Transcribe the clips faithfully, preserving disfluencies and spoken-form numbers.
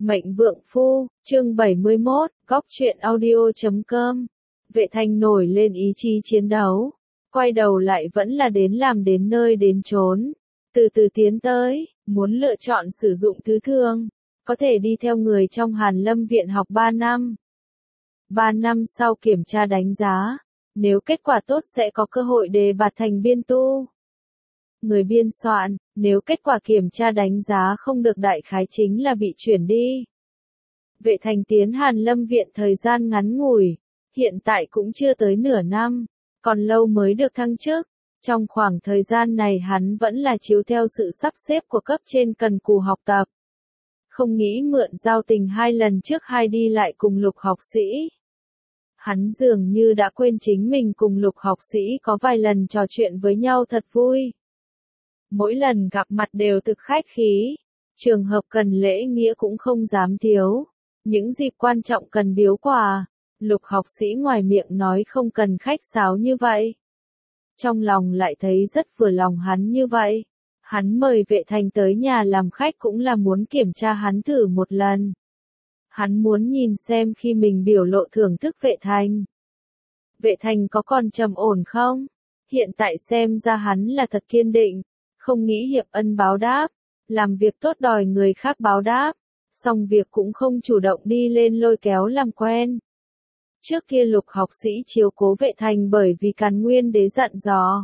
Mệnh Vượng Phu, chương bảy mươi mốt, góc truyện audio chấm com. Vệ Thành nổi lên ý chí chiến đấu, quay đầu lại vẫn là đến làm đến nơi đến chốn, từ từ tiến tới, muốn lựa chọn sử dụng thứ thương, có thể đi theo người trong Hàn Lâm Viện học ba năm. ba năm sau kiểm tra đánh giá, nếu kết quả tốt sẽ có cơ hội đề bạt thành biên tu. Người biên soạn, nếu kết quả kiểm tra đánh giá không được đại khái chính là bị chuyển đi. Vệ Thành tiến Hàn Lâm Viện thời gian ngắn ngủi, hiện tại cũng chưa tới nửa năm, còn lâu mới được thăng chức. Trong khoảng thời gian này hắn vẫn là chiếu theo sự sắp xếp của cấp trên cần cù học tập. Không nghĩ mượn giao tình hai lần trước hai đi lại cùng Lục học sĩ. Hắn dường như đã quên chính mình cùng Lục học sĩ có vài lần trò chuyện với nhau thật vui. Mỗi lần gặp mặt đều thực khách khí, trường hợp cần lễ nghĩa cũng không dám thiếu. Những dịp quan trọng cần biếu quà, Lục học sĩ ngoài miệng nói không cần khách sáo như vậy. Trong lòng lại thấy rất vừa lòng hắn như vậy. Hắn mời Vệ Thành tới nhà làm khách cũng là muốn kiểm tra hắn thử một lần. Hắn muốn nhìn xem khi mình biểu lộ thưởng thức Vệ Thành. Vệ Thành có còn trầm ổn không? Hiện tại xem ra hắn là thật kiên định, không nghĩ hiệp ân báo đáp, làm việc tốt đòi người khác báo đáp, xong việc cũng không chủ động đi lên lôi kéo làm quen. Trước kia Lục học sĩ chiếu cố Vệ Thành bởi vì Càn Nguyên đế dặn dò.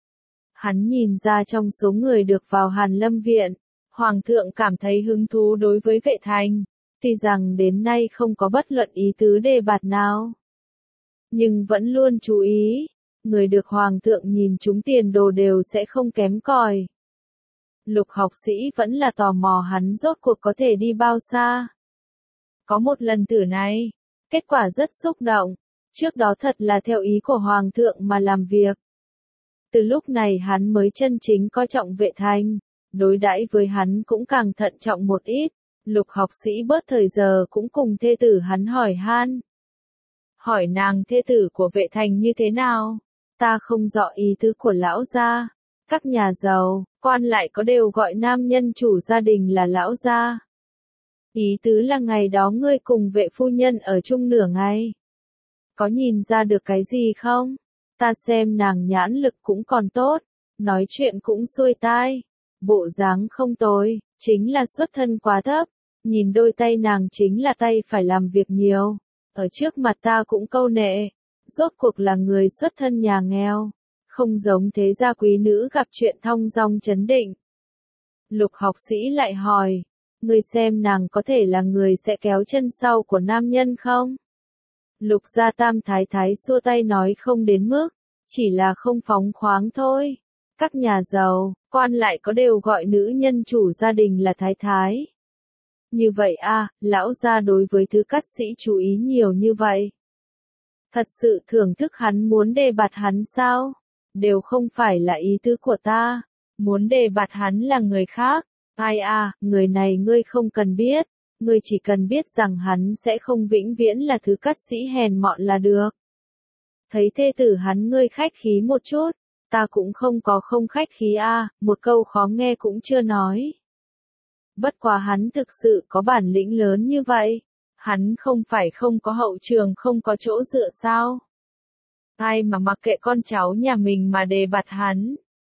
Hắn nhìn ra trong số người được vào Hàn Lâm Viện, Hoàng thượng cảm thấy hứng thú đối với Vệ Thành, tuy rằng đến nay không có bất luận ý tứ đề bạt nào. Nhưng vẫn luôn chú ý, người được Hoàng thượng nhìn chúng tiền đồ đều sẽ không kém cỏi. Lục học sĩ vẫn là tò mò hắn rốt cuộc có thể đi bao xa. Có một lần thử này, kết quả rất xúc động, trước đó thật là theo ý của Hoàng thượng mà làm việc. Từ lúc này hắn mới chân chính coi trọng Vệ Thành, đối đãi với hắn cũng càng thận trọng một ít. Lục học sĩ bớt thời giờ cũng cùng thê tử hắn hỏi han. Hỏi nàng thê tử của Vệ Thành như thế nào? Ta không rõ ý tứ của lão gia. Các nhà giàu, quan lại có đều gọi nam nhân chủ gia đình là lão gia. Ý tứ là ngày đó ngươi cùng Vệ phu nhân ở chung nửa ngày. Có nhìn ra được cái gì không? Ta xem nàng nhãn lực cũng còn tốt, nói chuyện cũng xuôi tai, bộ dáng không tồi, chính là xuất thân quá thấp, nhìn đôi tay nàng chính là tay phải làm việc nhiều, ở trước mặt ta cũng câu nệ, rốt cuộc là người xuất thân nhà nghèo, không giống thế gia quý nữ gặp chuyện thong dong chấn định. Lục học sĩ lại hỏi, ngươi xem nàng có thể là người sẽ kéo chân sau của nam nhân không? Lục gia tam thái thái xua tay nói không đến mức, chỉ là không phóng khoáng thôi. Các nhà giàu, quan lại có đều gọi nữ nhân chủ gia đình là thái thái. Như vậy a, lão gia đối với thứ cát sĩ chú ý nhiều như vậy. Thật sự thưởng thức hắn muốn đề bạt hắn sao? Đều không phải là ý tứ của ta. Muốn đề bạt hắn là người khác. Ai a, người này ngươi không cần biết. Ngươi chỉ cần biết rằng hắn sẽ không vĩnh viễn là thứ cát sĩ hèn mọn là được. Thấy thê tử hắn ngươi khách khí một chút, ta cũng không có không khách khí a, à, một câu khó nghe cũng chưa nói. Bất quá hắn thực sự có bản lĩnh lớn như vậy, hắn không phải không có hậu trường không có chỗ dựa sao? Ai mà mặc kệ con cháu nhà mình mà đề bạt hắn?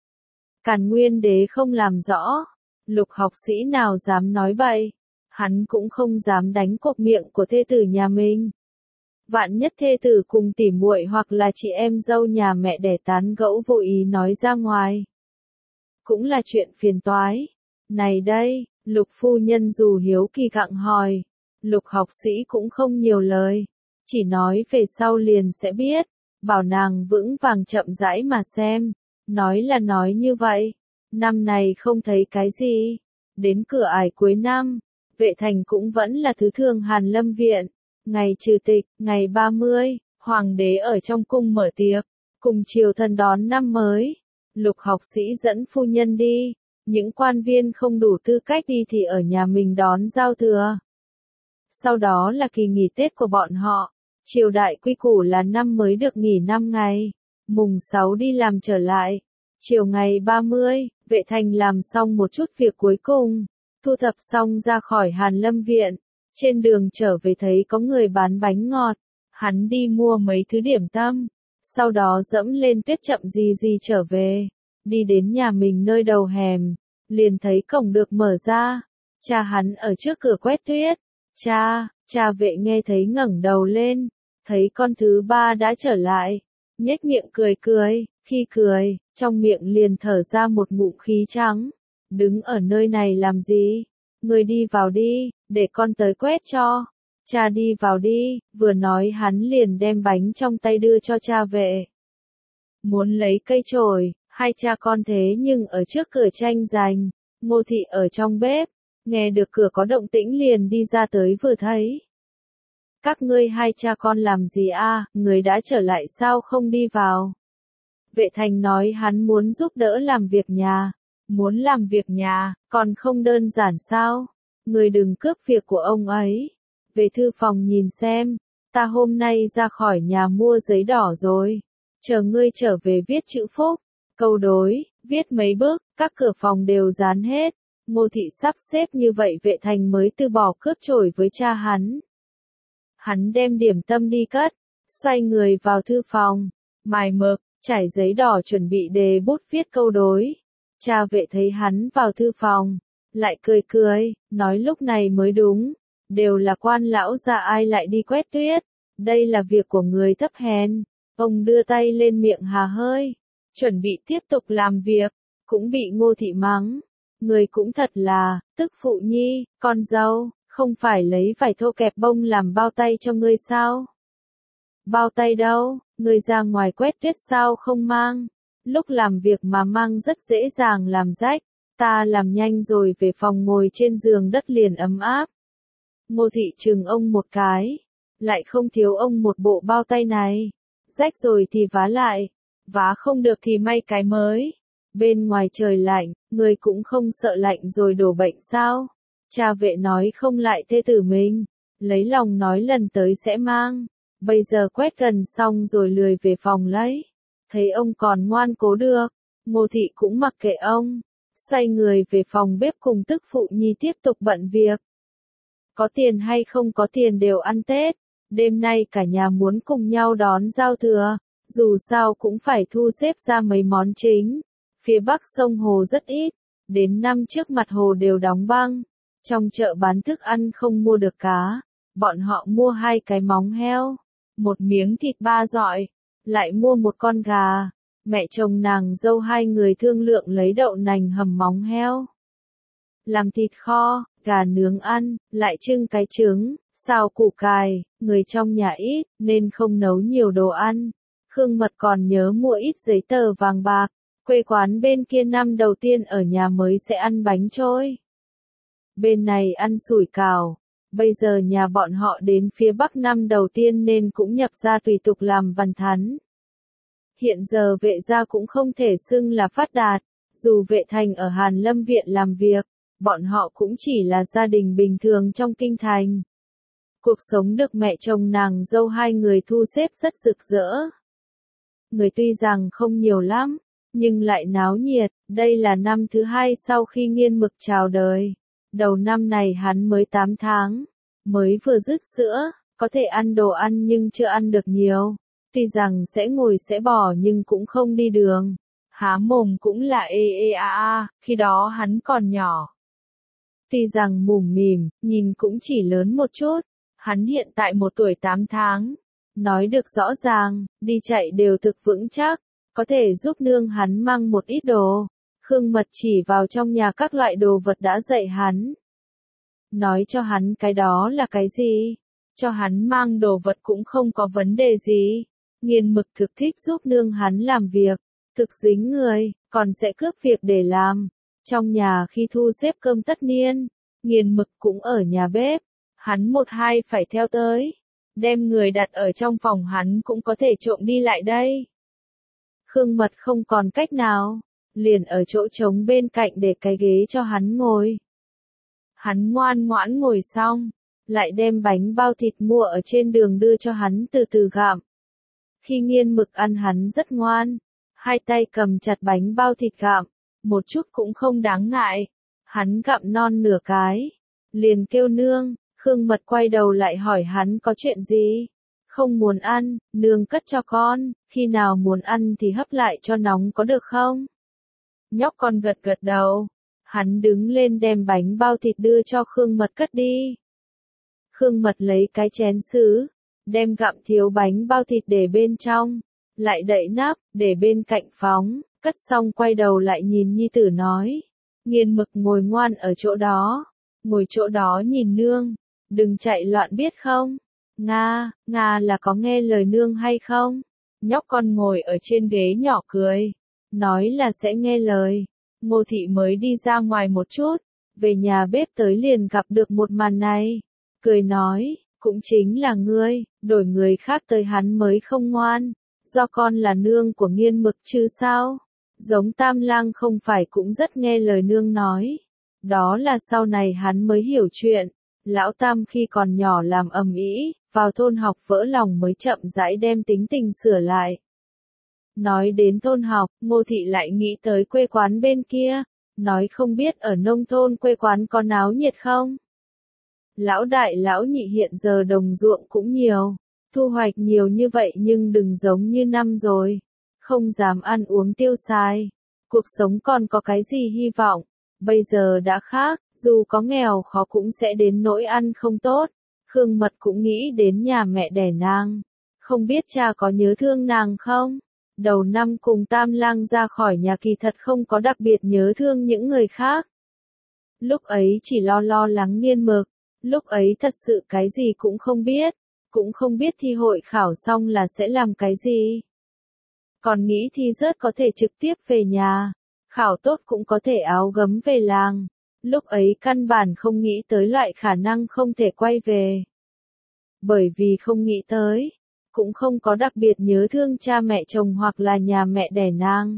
Càn Nguyên đế không làm rõ, Lục học sĩ nào dám nói vậy, hắn cũng không dám đánh cột miệng của thê tử nhà mình. Vạn nhất thê tử cùng tỉ muội hoặc là chị em dâu nhà mẹ đẻ tán gẫu vô ý nói ra ngoài. Cũng là chuyện phiền toái. Này đây, Lục phu nhân dù hiếu kỳ gặng hỏi. Lục học sĩ cũng không nhiều lời. Chỉ nói về sau liền sẽ biết. Bảo nàng vững vàng chậm rãi mà xem. Nói là nói như vậy. Năm này không thấy cái gì. Đến cửa ải cuối năm, Vệ Thành cũng vẫn là thứ thương Hàn Lâm Viện. Ngày trừ tịch, ngày ba mươi, Hoàng đế ở trong cung mở tiệc, cùng triều thần đón năm mới. Lục học sĩ dẫn phu nhân đi, những quan viên không đủ tư cách đi thì ở nhà mình đón giao thừa. Sau đó là kỳ nghỉ Tết của bọn họ, triều đại quy củ là năm mới được nghỉ năm ngày, mùng sáu đi làm trở lại. Chiều ngày ba mươi, Vệ Thành làm xong một chút việc cuối cùng, thu thập xong ra khỏi Hàn Lâm Viện. Trên đường trở về thấy có người bán bánh ngọt, hắn đi mua mấy thứ điểm tâm, sau đó dẫm lên tuyết chậm gì gì trở về, đi đến nhà mình nơi đầu hẻm, liền thấy cổng được mở ra, cha hắn ở trước cửa quét tuyết. Cha, cha Vệ nghe thấy ngẩng đầu lên, thấy con thứ ba đã trở lại, nhếch miệng cười cười, khi cười, trong miệng liền thở ra một ngụm khí trắng. Đứng ở nơi này làm gì? Người đi vào đi, để con tới quét cho. Cha đi vào đi, vừa nói hắn liền đem bánh trong tay đưa cho cha Vệ. Muốn lấy cây chổi, hai cha con thế nhưng ở trước cửa tranh giành, Ngô Thị ở trong bếp, nghe được cửa có động tĩnh liền đi ra tới vừa thấy. Các ngươi hai cha con làm gì a? Người đã trở lại sao không đi vào? Vệ Thành nói hắn muốn giúp đỡ làm việc nhà. Muốn làm việc nhà, còn không đơn giản sao? Người đừng cướp việc của ông ấy. Về thư phòng nhìn xem, ta hôm nay ra khỏi nhà mua giấy đỏ rồi. Chờ ngươi trở về viết chữ phúc, câu đối, viết mấy bước, các cửa phòng đều dán hết. Ngô Thị sắp xếp như vậy Vệ Thành mới từ bỏ cướp chổi với cha hắn. Hắn đem điểm tâm đi cất, xoay người vào thư phòng, mài mực, trải giấy đỏ chuẩn bị đề bút viết câu đối. Cha Vệ thấy hắn vào thư phòng, lại cười cười, nói lúc này mới đúng, đều là quan lão già ai lại đi quét tuyết, đây là việc của người thấp hèn. Ông đưa tay lên miệng hà hơi, chuẩn bị tiếp tục làm việc, cũng bị Ngô Thị mắng. Người cũng thật là, tức phụ nhi, con dâu, không phải lấy vải thô kẹp bông làm bao tay cho ngươi sao? Bao tay đâu, ngươi ra ngoài quét tuyết sao không mang? Lúc làm việc mà mang rất dễ dàng làm rách, ta làm nhanh rồi về phòng ngồi trên giường đất liền ấm áp. Ngô Thị chừng ông một cái, lại không thiếu ông một bộ bao tay này. Rách rồi thì vá lại, vá không được thì may cái mới. Bên ngoài trời lạnh, người cũng không sợ lạnh rồi đổ bệnh sao? Cha Vệ nói không lại thê tử mình, lấy lòng nói lần tới sẽ mang. Bây giờ quét gần xong rồi lười về phòng lấy. Thấy ông còn ngoan cố được, Ngô Thị cũng mặc kệ ông, xoay người về phòng bếp cùng tức phụ nhi tiếp tục bận việc. Có tiền hay không có tiền đều ăn Tết, đêm nay cả nhà muốn cùng nhau đón giao thừa, dù sao cũng phải thu xếp ra mấy món chính. Phía bắc sông hồ rất ít, đến năm trước mặt hồ đều đóng băng, trong chợ bán thức ăn không mua được cá, bọn họ mua hai cái móng heo, một miếng thịt ba dọi, lại mua một con gà. Mẹ chồng nàng dâu hai người thương lượng lấy đậu nành hầm móng heo, làm thịt kho, gà nướng ăn, lại trưng cái trứng, xào củ cải. Người trong nhà ít, nên không nấu nhiều đồ ăn. Khương Mật còn nhớ mua ít giấy tờ vàng bạc, quê quán bên kia năm đầu tiên ở nhà mới sẽ ăn bánh trôi. Bên này ăn sủi cảo, bây giờ nhà bọn họ đến phía Bắc năm đầu tiên nên cũng nhập ra tùy tục làm văn thắn. Hiện giờ Vệ gia cũng không thể xưng là phát đạt, dù Vệ Thành ở Hàn Lâm Viện làm việc, bọn họ cũng chỉ là gia đình bình thường trong kinh thành. Cuộc sống được mẹ chồng nàng dâu hai người thu xếp rất rực rỡ. Người tuy rằng không nhiều lắm, nhưng lại náo nhiệt. Đây là năm thứ hai sau khi Nghiên Mực chào đời. Đầu năm này hắn mới tám tháng, mới vừa dứt sữa, có thể ăn đồ ăn nhưng chưa ăn được nhiều. Tuy rằng sẽ ngồi sẽ bò nhưng cũng không đi đường. Há mồm cũng là ê ê a a, khi đó hắn còn nhỏ. Tuy rằng mủm mỉm, nhìn cũng chỉ lớn một chút, hắn hiện tại một tuổi tám tháng. Nói được rõ ràng, đi chạy đều thực vững chắc, có thể giúp nương hắn mang một ít đồ. Khương Mật chỉ vào trong nhà các loại đồ vật đã dạy hắn. Nói cho hắn cái đó là cái gì, cho hắn mang đồ vật cũng không có vấn đề gì. Nghiên Mực thực thích giúp nương hắn làm việc, thực dính người, còn sẽ cướp việc để làm. Trong nhà khi thu xếp cơm tất niên, Nghiên Mực cũng ở nhà bếp, hắn một hai phải theo tới. Đem người đặt ở trong phòng hắn cũng có thể trộm đi lại đây. Khương Mật không còn cách nào, liền ở chỗ trống bên cạnh để cái ghế cho hắn ngồi. Hắn ngoan ngoãn ngồi xong, lại đem bánh bao thịt mua ở trên đường đưa cho hắn từ từ gặm. Khi Nghiên Mực ăn hắn rất ngoan, hai tay cầm chặt bánh bao thịt gặm, một chút cũng không đáng ngại. Hắn gặm non nửa cái, liền kêu nương. Khương Mật quay đầu lại hỏi hắn có chuyện gì? Không muốn ăn, nương cất cho con, khi nào muốn ăn thì hấp lại cho nóng có được không? Nhóc con gật gật đầu. Hắn đứng lên đem bánh bao thịt đưa cho Khương Mật cất đi. Khương Mật lấy cái chén sứ, đem gặm thiếu bánh bao thịt để bên trong, lại đậy nắp, để bên cạnh phóng, cất xong quay đầu lại nhìn nhi tử nói. Nghiên Mực ngồi ngoan ở chỗ đó, ngồi chỗ đó nhìn nương, đừng chạy loạn biết không? Nga, Nga là có nghe lời nương hay không? Nhóc con ngồi ở trên ghế nhỏ cười, nói là sẽ nghe lời. Ngô Thị mới đi ra ngoài một chút, về nhà bếp tới liền gặp được một màn này. Cười nói, cũng chính là ngươi, đổi người khác tới hắn mới không ngoan, do con là nương của Nghiên Mực chứ sao? Giống Tam Lang không phải cũng rất nghe lời nương nói. Đó là sau này hắn mới hiểu chuyện. Lão Tam khi còn nhỏ làm ầm ĩ, vào thôn học vỡ lòng mới chậm rãi đem tính tình sửa lại. Nói đến thôn học, Ngô Thị lại nghĩ tới quê quán bên kia, nói không biết ở nông thôn quê quán có náo nhiệt không? Lão đại lão nhị hiện giờ đồng ruộng cũng nhiều, thu hoạch nhiều như vậy nhưng đừng giống như năm rồi, không dám ăn uống tiêu xài, cuộc sống còn có cái gì hy vọng, bây giờ đã khác, dù có nghèo khó cũng sẽ đến nỗi ăn không tốt. Khương Mật cũng nghĩ đến nhà mẹ đẻ nàng, không biết cha có nhớ thương nàng không? Đầu năm cùng Tam Lang ra khỏi nhà kỳ thật không có đặc biệt nhớ thương những người khác. Lúc ấy chỉ lo lo lắng Nghiên Mực, lúc ấy thật sự cái gì cũng không biết, cũng không biết thi hội khảo xong là sẽ làm cái gì. Còn nghĩ thi rớt có thể trực tiếp về nhà, khảo tốt cũng có thể áo gấm về làng. Lúc ấy căn bản không nghĩ tới loại khả năng không thể quay về. Bởi vì không nghĩ tới, cũng không có đặc biệt nhớ thương cha mẹ chồng hoặc là nhà mẹ đẻ nàng.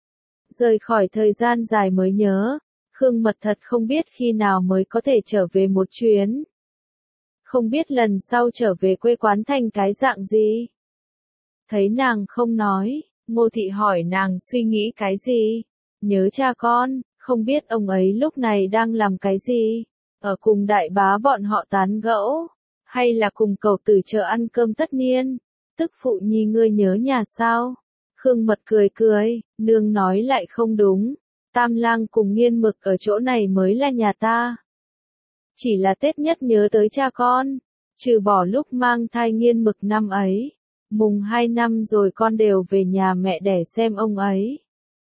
Rời khỏi thời gian dài mới nhớ, Khương Mật thật không biết khi nào mới có thể trở về một chuyến. Không biết lần sau trở về quê quán thành cái dạng gì. Thấy nàng không nói, Ngô Thị hỏi nàng suy nghĩ cái gì. Nhớ cha con, không biết ông ấy lúc này đang làm cái gì. Ở cùng đại bá bọn họ tán gẫu, hay là cùng cậu tử chợ ăn cơm tất niên. Tức phụ nhi ngươi nhớ nhà sao? Khương Mật cười cười, nương nói lại không đúng. Tam Lang cùng Nghiên Mực ở chỗ này mới là nhà ta. Chỉ là Tết nhất nhớ tới cha con, trừ bỏ lúc mang thai Nghiên Mực năm ấy. Mùng hai năm rồi con đều về nhà mẹ đẻ xem ông ấy.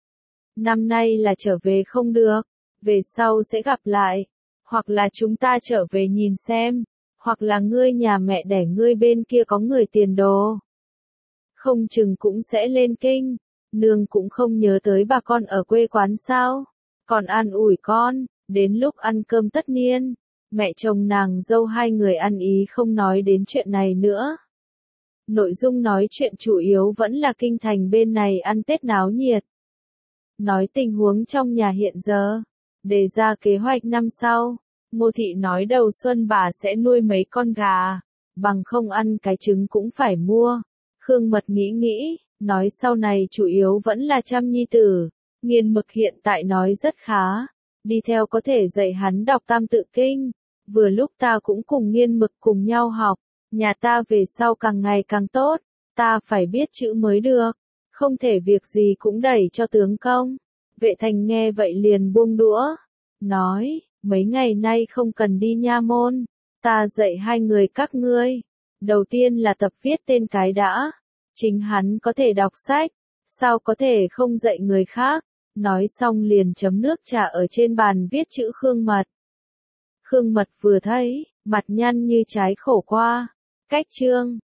Năm nay là trở về không được, về sau sẽ gặp lại, hoặc là chúng ta trở về nhìn xem, hoặc là ngươi nhà mẹ đẻ ngươi bên kia có người tiền đồ. Không chừng cũng sẽ lên kinh, nương cũng không nhớ tới bà con ở quê quán sao, còn an ủi con, đến lúc ăn cơm tất niên, mẹ chồng nàng dâu hai người ăn ý không nói đến chuyện này nữa. Nội dung nói chuyện chủ yếu vẫn là kinh thành bên này ăn Tết náo nhiệt. Nói tình huống trong nhà hiện giờ, đề ra kế hoạch năm sau, Ngô Thị nói đầu xuân bà sẽ nuôi mấy con gà, bằng không ăn cái trứng cũng phải mua. Khương Mật nghĩ nghĩ, nói sau này chủ yếu vẫn là chăm nhi tử, Nghiên Mực hiện tại nói rất khá, đi theo có thể dạy hắn đọc Tam Tự Kinh, vừa lúc ta cũng cùng Nghiên Mực cùng nhau học, nhà ta về sau càng ngày càng tốt, ta phải biết chữ mới được, không thể việc gì cũng đẩy cho tướng công. Vệ Thành nghe vậy liền buông đũa, nói, mấy ngày nay không cần đi nha môn, ta dạy hai người các ngươi. Đầu tiên là tập viết tên cái đã, chính hắn có thể đọc sách, sao có thể không dạy người khác, nói xong liền chấm nước trà ở trên bàn viết chữ Khương Mật. Khương Mật vừa thấy, mặt nhăn như trái khổ qua, cách chương.